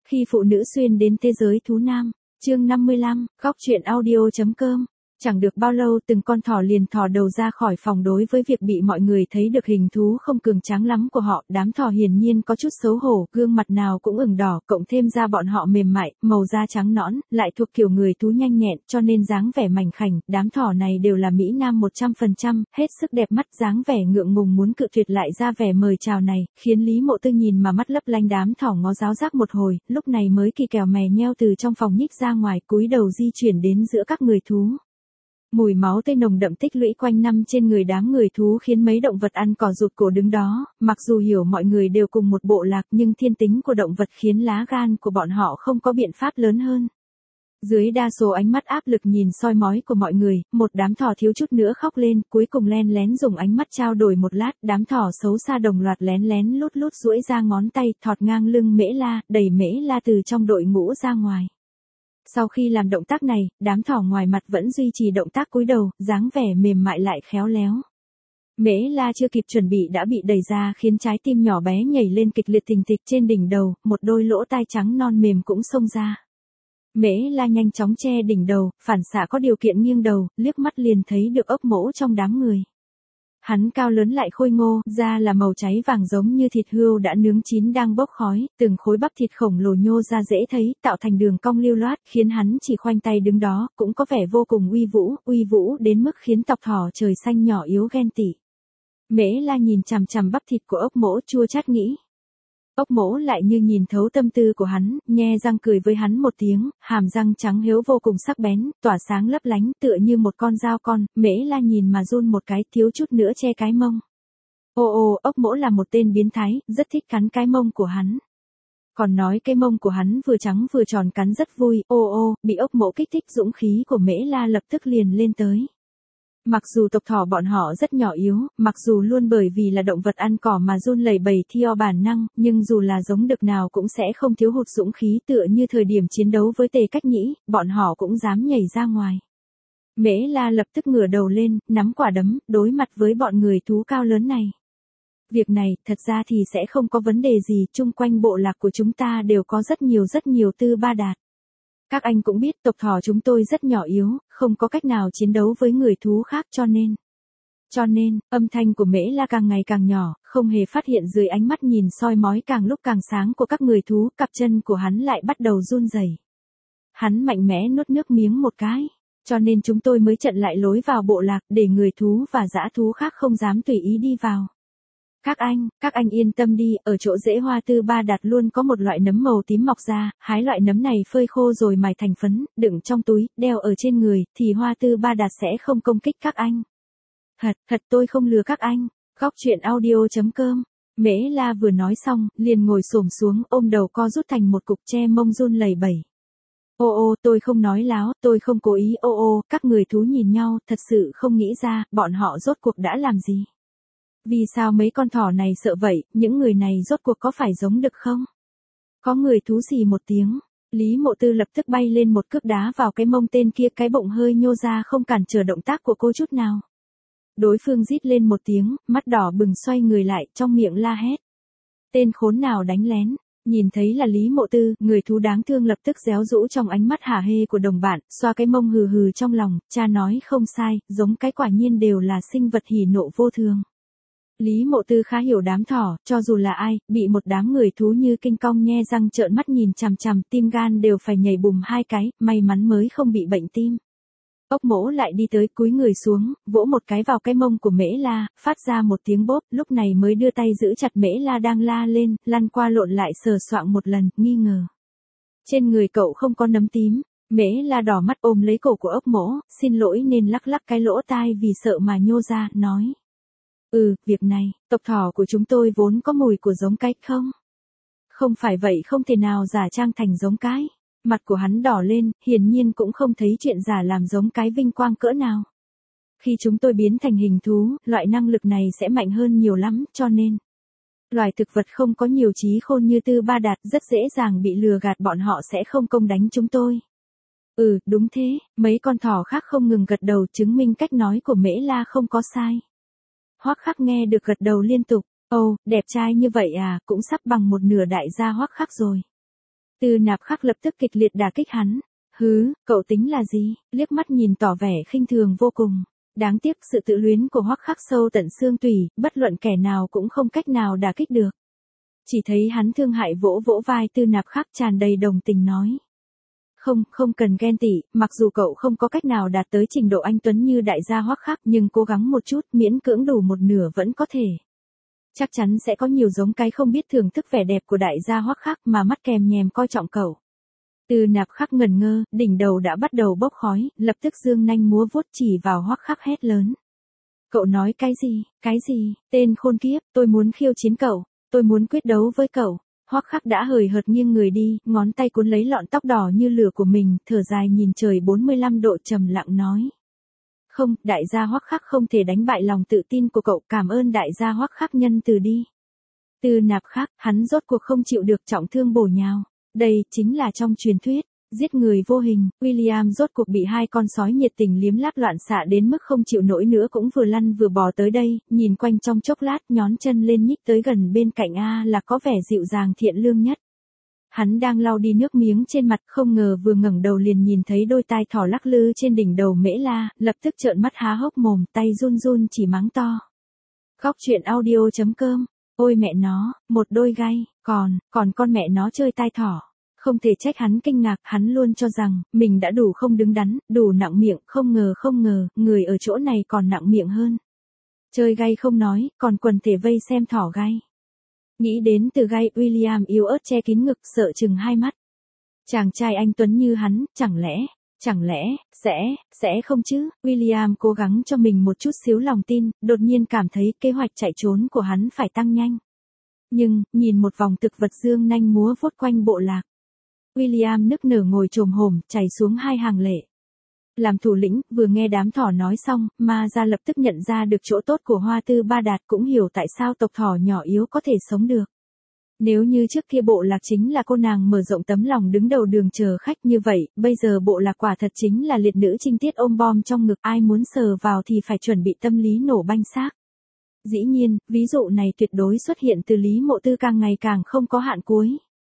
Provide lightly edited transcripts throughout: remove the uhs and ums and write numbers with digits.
Khi phụ nữ xuyên đến thế giới thú nam, chương 55, góc truyện audio.com. Chẳng được bao lâu từng con thỏ liền thò đầu ra khỏi phòng. Đối với việc bị mọi người thấy được hình thú không cường tráng lắm của họ, đám thỏ hiển nhiên có chút xấu hổ, gương mặt nào cũng ửng đỏ, cộng thêm da bọn họ mềm mại, màu da trắng nõn, lại thuộc kiểu người thú nhanh nhẹn, cho nên dáng vẻ mảnh khảnh, đám thỏ này đều là mỹ nam 100%, hết sức đẹp mắt, dáng vẻ ngượng ngùng muốn cự tuyệt lại ra vẻ mời chào này, khiến Lý Mộ Tư nhìn mà mắt lấp lánh. Đám thỏ ngó giáo giác một hồi, lúc này mới kỳ kèo mè nheo từ trong phòng nhích ra ngoài, cúi đầu di chuyển đến giữa các người thú. Mùi máu tươi nồng đậm tích lũy quanh năm trên người đám người thú khiến mấy động vật ăn cỏ rụt cổ đứng đó, mặc dù hiểu mọi người đều cùng một bộ lạc nhưng thiên tính của động vật khiến lá gan của bọn họ không có biện pháp lớn hơn. Dưới đa số ánh mắt áp lực nhìn soi mói của mọi người, một đám thỏ thiếu chút nữa khóc lên, cuối cùng len lén dùng ánh mắt trao đổi một lát, đám thỏ xấu xa đồng loạt lén lén lút lút duỗi ra ngón tay, thọt ngang lưng Mễ La, đẩy Mễ La từ trong đội ngũ ra ngoài. Sau khi làm động tác này, đám thỏ ngoài mặt vẫn duy trì động tác cúi đầu, dáng vẻ mềm mại lại khéo léo. Mễ La chưa kịp chuẩn bị đã bị đẩy ra khiến trái tim nhỏ bé nhảy lên kịch liệt thình thịch trên đỉnh đầu, một đôi lỗ tai trắng non mềm cũng xông ra. Mễ La nhanh chóng che đỉnh đầu, phản xạ có điều kiện nghiêng đầu, liếc mắt liền thấy được ốc mỗ trong đám người. Hắn cao lớn lại khôi ngô, da là màu cháy vàng giống như thịt hươu đã nướng chín đang bốc khói, từng khối bắp thịt khổng lồ nhô ra dễ thấy, tạo thành đường cong lưu loát, khiến hắn chỉ khoanh tay đứng đó, cũng có vẻ vô cùng uy vũ đến mức khiến tộc thỏ trời xanh nhỏ yếu ghen tị. Mễ La nhìn chằm chằm bắp thịt của ốc mỗ chua chát nghĩ. Ốc mỗ lại như nhìn thấu tâm tư của hắn, nhe răng cười với hắn một tiếng, hàm răng trắng hiếu vô cùng sắc bén, tỏa sáng lấp lánh, tựa như một con dao con. Mễ La nhìn mà run một cái, thiếu chút nữa che cái mông. Ốc mỗ là một tên biến thái, rất thích cắn cái mông của hắn. Còn nói cái mông của hắn vừa trắng vừa tròn cắn rất vui. Bị ốc mỗ kích thích, dũng khí của Mễ La lập tức liền lên tới. Mặc dù tộc thỏ bọn họ rất nhỏ yếu, mặc dù luôn bởi vì là động vật ăn cỏ mà run lẩy bẩy theo bản năng, nhưng dù là giống đực nào cũng sẽ không thiếu hụt dũng khí, tựa như thời điểm chiến đấu với Tề Cách Nhĩ, bọn họ cũng dám nhảy ra ngoài. Mễ La lập tức ngửa đầu lên, nắm quả đấm, đối mặt với bọn người thú cao lớn này. Việc này, thật ra thì sẽ không có vấn đề gì, chung quanh bộ lạc của chúng ta đều có rất nhiều Tư Ba Đạt. Các anh cũng biết tộc thỏ chúng tôi rất nhỏ yếu, không có cách nào chiến đấu với người thú khác cho nên, âm thanh của Mễ La càng ngày càng nhỏ, không hề phát hiện dưới ánh mắt nhìn soi mói càng lúc càng sáng của các người thú, cặp chân của hắn lại bắt đầu run rẩy. Hắn mạnh mẽ nuốt nước miếng một cái, cho nên chúng tôi mới chặn lại lối vào bộ lạc, để người thú và dã thú khác không dám tùy ý đi vào. Các anh yên tâm đi, ở chỗ rễ hoa Tư Ba Đạt luôn có một loại nấm màu tím mọc ra, hái loại nấm này phơi khô rồi mài thành phấn, đựng trong túi, đeo ở trên người, thì hoa Tư Ba Đạt sẽ không công kích các anh. Thật tôi không lừa các anh. Góc truyện audio.com. Mễ La vừa nói xong, liền ngồi xổm xuống, ôm đầu co rút thành một cục, che mông run lẩy bẩy. Tôi không nói láo, tôi không cố ý. Các người thú nhìn nhau, thật sự không nghĩ ra, bọn họ rốt cuộc đã làm gì. Vì sao mấy con thỏ này sợ vậy, những người này rốt cuộc có phải giống đực không? Có người thú xì một tiếng, Lý Mộ Tư lập tức bay lên một cước đá vào cái mông tên kia, cái bụng hơi nhô ra không cản trở động tác của cô chút nào. Đối phương rít lên một tiếng, mắt đỏ bừng xoay người lại, trong miệng la hét. Tên khốn nào đánh lén, nhìn thấy là Lý Mộ Tư, người thú đáng thương lập tức réo rũ trong ánh mắt hả hê của đồng bạn, xoa cái mông hừ hừ trong lòng, cha nói không sai, giống cái quả nhiên đều là sinh vật hỉ nộ vô thường. Lý Mộ Tư khá hiểu đám thỏ, cho dù là ai, bị một đám người thú như kinh cong nhe răng trợn mắt nhìn chằm chằm, tim gan đều phải nhảy bùm hai cái, may mắn mới không bị bệnh tim. Ốc mỗ lại đi tới, cúi người xuống, vỗ một cái vào cái mông của Mễ La, phát ra một tiếng bốp, lúc này mới đưa tay giữ chặt Mễ La đang la lên, lăn qua lộn lại sờ soạng một lần, nghi ngờ. Trên người cậu không có nấm tím. Mễ La đỏ mắt ôm lấy cổ của ốc mỗ, xin lỗi nên lắc lắc cái lỗ tai vì sợ mà nhô ra, nói. Việc này, tộc thỏ của chúng tôi vốn có mùi của giống cái không? Không phải vậy, không thể nào giả trang thành giống cái. Mặt của hắn đỏ lên, hiển nhiên cũng không thấy chuyện giả làm giống cái vinh quang cỡ nào. Khi chúng tôi biến thành hình thú, loại năng lực này sẽ mạnh hơn nhiều lắm, cho nên. Loài thực vật không có nhiều trí khôn như Tư Ba Đạt, rất dễ dàng bị lừa gạt, bọn họ sẽ không công đánh chúng tôi. Đúng thế, mấy con thỏ khác không ngừng gật đầu, chứng minh cách nói của Mễ La không có sai. Hoắc Khắc nghe được gật đầu liên tục, đẹp trai như vậy à, cũng sắp bằng một nửa đại gia Hoắc Khắc rồi. Từ Nạp Khắc lập tức kịch liệt đả kích hắn. Hứ, cậu tính là gì? Liếc mắt nhìn tỏ vẻ khinh thường vô cùng. Đáng tiếc sự tự luyến của Hoắc Khắc sâu tận xương tủy, bất luận kẻ nào cũng không cách nào đả kích được. Chỉ thấy hắn thương hại vỗ vỗ vai Từ Nạp Khắc tràn đầy đồng tình nói. Không cần ghen tị, mặc dù cậu không có cách nào đạt tới trình độ anh tuấn như đại gia Hoắc Khắc nhưng cố gắng một chút miễn cưỡng đủ một nửa vẫn có thể. Chắc chắn sẽ có nhiều giống cái không biết thưởng thức vẻ đẹp của đại gia Hoắc Khắc mà mắt kèm nhèm coi trọng cậu. Từ Nạp Khắc ngẩn ngơ, đỉnh đầu đã bắt đầu bốc khói, lập tức giương nanh múa vuốt chỉ vào Hoắc Khắc hét lớn. Cậu nói cái gì, tên khôn kiếp, tôi muốn khiêu chiến cậu, tôi muốn quyết đấu với cậu. Hoắc Khắc đã hời hợt nghiêng người đi, ngón tay cuốn lấy lọn tóc đỏ như lửa của mình, thở dài nhìn trời 45 độ trầm lặng nói. Không, đại gia Hoắc Khắc không thể đánh bại lòng tự tin của cậu, cảm ơn đại gia Hoắc Khắc nhân từ đi. Từ Nạp Khắc, hắn rốt cuộc không chịu được trọng thương bổ nhào. Đây chính là trong truyền thuyết, giết người vô hình. William rốt cuộc bị hai con sói nhiệt tình liếm láp loạn xạ đến mức không chịu nổi nữa cũng vừa lăn vừa bò tới đây, nhìn quanh trong chốc lát nhón chân lên nhích tới gần bên cạnh A là có vẻ dịu dàng thiện lương nhất. Hắn đang lau đi nước miếng trên mặt, không ngờ vừa ngẩng đầu liền nhìn thấy đôi tai thỏ lắc lư trên đỉnh đầu Mễ La, lập tức trợn mắt há hốc mồm, tay run run chỉ mắng to. Góc truyện audio.com. Ôi mẹ nó, một đôi gai, còn con mẹ nó chơi tai thỏ. Không thể trách hắn kinh ngạc, hắn luôn cho rằng, mình đã đủ không đứng đắn, đủ nặng miệng, không ngờ, người ở chỗ này còn nặng miệng hơn. Chơi gai không nói, còn quần thể vây xem thỏ gai. Nghĩ đến từ gai, William yếu ớt che kín ngực, sợ chừng hai mắt. Chàng trai anh tuấn như hắn, chẳng lẽ, sẽ không chứ? William cố gắng cho mình một chút xíu lòng tin, đột nhiên cảm thấy kế hoạch chạy trốn của hắn phải tăng nhanh. Nhưng, nhìn một vòng thực vật dương nanh múa vuốt quanh bộ lạc. William nức nở ngồi chồm hổm, chảy xuống hai hàng lệ. Làm thủ lĩnh, vừa nghe đám thỏ nói xong, Ma Gia lập tức nhận ra được chỗ tốt của Hoa Tư Ba Đạt, cũng hiểu tại sao tộc thỏ nhỏ yếu có thể sống được. Nếu như trước kia bộ lạc chính là cô nàng mở rộng tấm lòng đứng đầu đường chờ khách như vậy, bây giờ bộ lạc quả thật chính là liệt nữ trinh tiết ôm bom trong ngực, ai muốn sờ vào thì phải chuẩn bị tâm lý nổ banh xác. Dĩ nhiên, ví dụ này tuyệt đối xuất hiện từ Lý Mộ Tư càng ngày càng không có hạn cuối.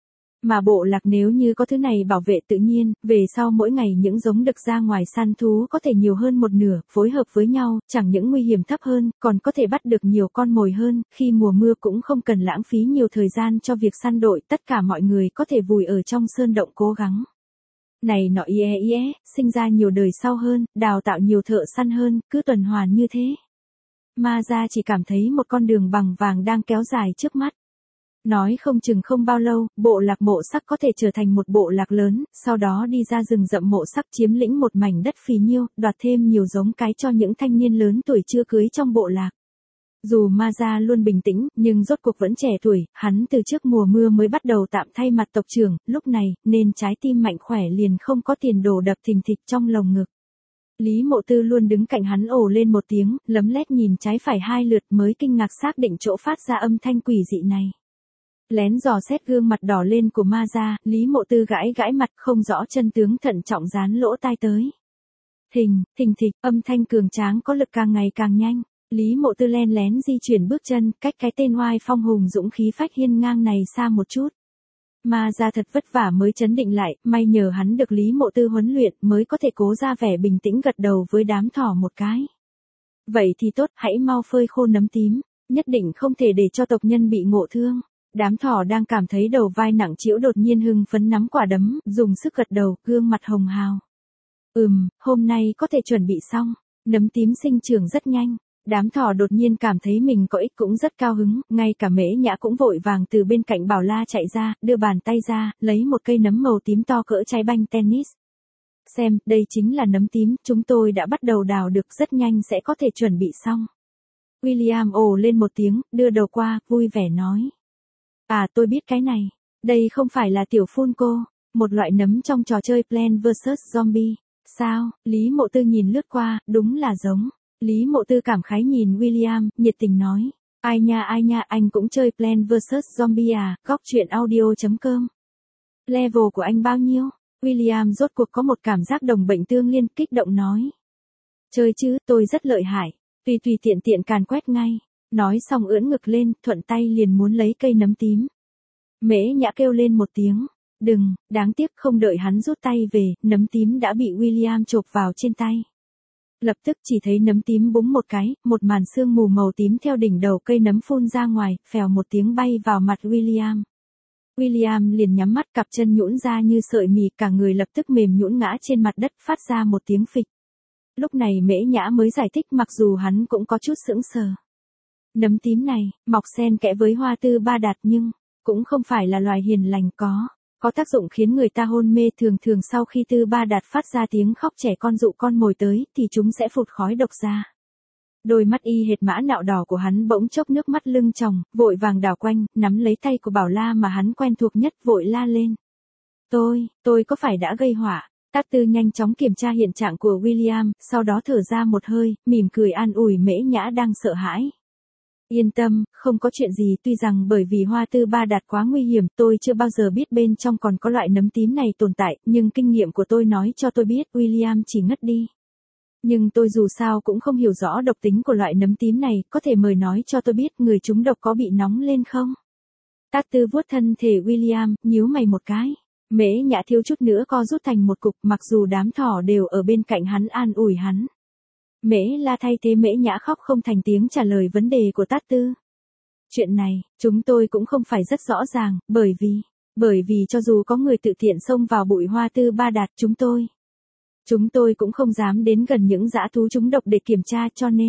Mà bộ lạc nếu như có thứ này bảo vệ tự nhiên, về sau mỗi ngày những giống đực ra ngoài săn thú có thể nhiều hơn một nửa, phối hợp với nhau, chẳng những nguy hiểm thấp hơn, còn có thể bắt được nhiều con mồi hơn, khi mùa mưa cũng không cần lãng phí nhiều thời gian cho việc săn đội, tất cả mọi người có thể vùi ở trong sơn động cố gắng. Này nọ sinh ra nhiều đời sau hơn, đào tạo nhiều thợ săn hơn, cứ tuần hoàn như thế. Ma Gia chỉ cảm thấy một con đường bằng vàng đang kéo dài trước mắt. Nói không chừng không bao lâu, bộ lạc Mộ Sắc có thể trở thành một bộ lạc lớn, sau đó đi ra rừng rậm Mộ Sắc chiếm lĩnh một mảnh đất phì nhiêu, đoạt thêm nhiều giống cái cho những thanh niên lớn tuổi chưa cưới trong bộ lạc. Dù Ma Gia luôn bình tĩnh, nhưng rốt cuộc vẫn trẻ tuổi, hắn từ trước mùa mưa mới bắt đầu tạm thay mặt tộc trưởng, lúc này, nên trái tim mạnh khỏe liền không có tiền đồ đập thình thịch trong lồng ngực. Lý Mộ Tư luôn đứng cạnh hắn ồ lên một tiếng, lấm lét nhìn trái phải hai lượt mới kinh ngạc xác định chỗ phát ra âm thanh quỷ dị này. Lén dò xét gương mặt đỏ lên của Ma Gia, Lý Mộ Tư gãi mặt không rõ chân tướng thận trọng dán lỗ tai tới. Thình thịch, âm thanh cường tráng có lực càng ngày càng nhanh. Lý Mộ Tư len lén di chuyển bước chân, cách cái tên oai phong hùng dũng khí phách hiên ngang này xa một chút. Ma Gia thật vất vả mới chấn định lại, may nhờ hắn được Lý Mộ Tư huấn luyện mới có thể cố ra vẻ bình tĩnh gật đầu với đám thỏ một cái. Vậy thì tốt, hãy mau phơi khô nấm tím, nhất định không thể để cho tộc nhân bị ngộ thương. Đám thỏ đang cảm thấy đầu vai nặng trĩu đột nhiên hưng phấn nắm quả đấm, dùng sức gật đầu, gương mặt hồng hào. Hôm nay có thể chuẩn bị xong, nấm tím sinh trưởng rất nhanh. Đám thỏ đột nhiên cảm thấy mình có ích cũng rất cao hứng, ngay cả Mễ Nhã cũng vội vàng từ bên cạnh Bảo La chạy ra, đưa bàn tay ra, lấy một cây nấm màu tím to cỡ trái banh tennis. Xem, đây chính là nấm tím, chúng tôi đã bắt đầu đào được, rất nhanh sẽ có thể chuẩn bị xong. William ồ lên một tiếng, đưa đầu qua, vui vẻ nói. À tôi biết cái này, đây không phải là tiểu phun cô, một loại nấm trong trò chơi Plants vs Zombie. Sao, Lý Mộ Tư nhìn lướt qua, đúng là giống. Lý Mộ Tư cảm khái nhìn William, nhiệt tình nói. Ai nha, anh cũng chơi Plants vs Zombie à, góc truyện audio.com. Level của anh bao nhiêu? William rốt cuộc có một cảm giác đồng bệnh tương liên, kích động nói. Chơi chứ, tôi rất lợi hại, tùy tiện càn quét ngay. Nói xong ưỡn ngực lên, thuận tay liền muốn lấy cây nấm tím. Mễ Nhã kêu lên một tiếng. Đừng, đáng tiếc không đợi hắn rút tay về, nấm tím đã bị William chộp vào trên tay. Lập tức chỉ thấy nấm tím búng một cái, một màn sương mù màu tím theo đỉnh đầu cây nấm phun ra ngoài, phèo một tiếng bay vào mặt William. William liền nhắm mắt, cặp chân nhũn ra như sợi mì, cả người lập tức mềm nhũn ngã trên mặt đất, phát ra một tiếng phịch. Lúc này Mễ Nhã mới giải thích, mặc dù hắn cũng có chút sững sờ. Nấm tím này, mọc xen kẽ với hoa tư ba đạt nhưng, cũng không phải là loài hiền lành, có tác dụng khiến người ta hôn mê. Thường sau khi tư ba đạt phát ra tiếng khóc trẻ con dụ con mồi tới, thì chúng sẽ phụt khói độc ra. Đôi mắt y hệt mã nạo đỏ của hắn bỗng chốc nước mắt lưng tròng, vội vàng đảo quanh, nắm lấy tay của Bảo La mà hắn quen thuộc nhất, vội la lên. Tôi có phải đã gây họa? Tác Tư nhanh chóng kiểm tra hiện trạng của William, sau đó thở ra một hơi, mỉm cười an ủi Mễ Nhã đang sợ hãi. Yên tâm, không có chuyện gì, tuy rằng bởi vì hoa tư ba đạt quá nguy hiểm, tôi chưa bao giờ biết bên trong còn có loại nấm tím này tồn tại, nhưng kinh nghiệm của tôi nói cho tôi biết William chỉ ngất đi. Nhưng tôi dù sao cũng không hiểu rõ độc tính của loại nấm tím này, có thể mời nói cho tôi biết người trúng độc có bị nóng lên không? Tác Tư vuốt thân thể William, nhíu mày một cái. Mễ Nhã thiếu chút nữa co rút thành một cục, mặc dù đám thỏ đều ở bên cạnh hắn an ủi hắn. Mễ La thay thế Mễ Nhã khóc không thành tiếng trả lời vấn đề của Tác Tư. Chuyện này, chúng tôi cũng không phải rất rõ ràng, bởi vì cho dù có người tự tiện xông vào bụi hoa tư ba đạt, chúng tôi cũng không dám đến gần những dã thú trúng độc để kiểm tra,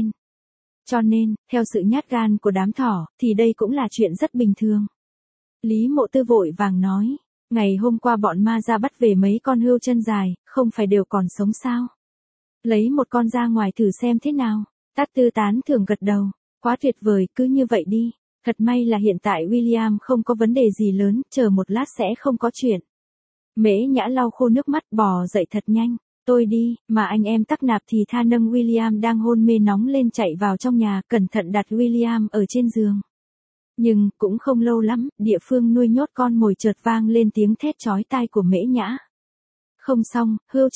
cho nên, theo sự nhát gan của đám thỏ, thì đây cũng là chuyện rất bình thường. Lý Mộ Tư vội vàng nói, ngày hôm qua bọn ma ra bắt về mấy con hươu chân dài, không phải đều còn sống sao? Lấy một con ra ngoài thử xem thế nào. Tác Tư tán thưởng gật đầu, quá tuyệt vời, cứ như vậy đi. Thật may là hiện tại William không có vấn đề gì lớn, chờ một lát sẽ không có chuyện. Mễ Nhã lau khô nước mắt, bò dậy thật nhanh. Tôi đi, mà anh em Tắc Nạp thì tha nâng William đang hôn mê nóng lên chạy vào trong nhà, cẩn thận đặt William ở trên giường. Nhưng, cũng không lâu lắm, địa phương nuôi nhốt con mồi chợt vang lên tiếng thét chói tai của Mễ Nhã. Không xong, hươu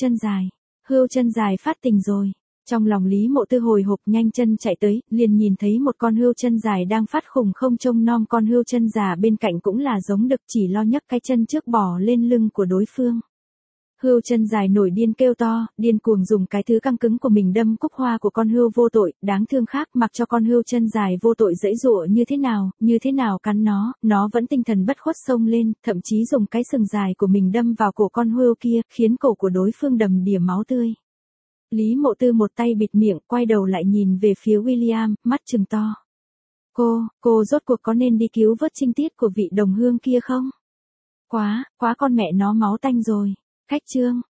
chân dài phát tình rồi. Trong lòng Lý Mộ Tư hồi hộp nhanh chân chạy tới, liền nhìn thấy một con hươu chân dài đang phát khủng không trông nom con hươu chân già bên cạnh cũng là giống đực, chỉ lo nhấc cái chân trước bò lên lưng của đối phương. Hươu chân dài nổi điên kêu to, điên cuồng dùng cái thứ căng cứng của mình đâm cúc hoa của con hươu vô tội, đáng thương khác, mặc cho con hươu chân dài vô tội giãy giụa như thế nào cắn nó vẫn tinh thần bất khuất xông lên, thậm chí dùng cái sừng dài của mình đâm vào cổ con hươu kia, khiến cổ của đối phương đầm đìa máu tươi. Lý Mộ Tư một tay bịt miệng, quay đầu lại nhìn về phía William, mắt trừng to. Cô rốt cuộc có nên đi cứu vớt trinh tiết của vị đồng hương kia không? Quá con mẹ nó máu tanh rồi. Khách trương,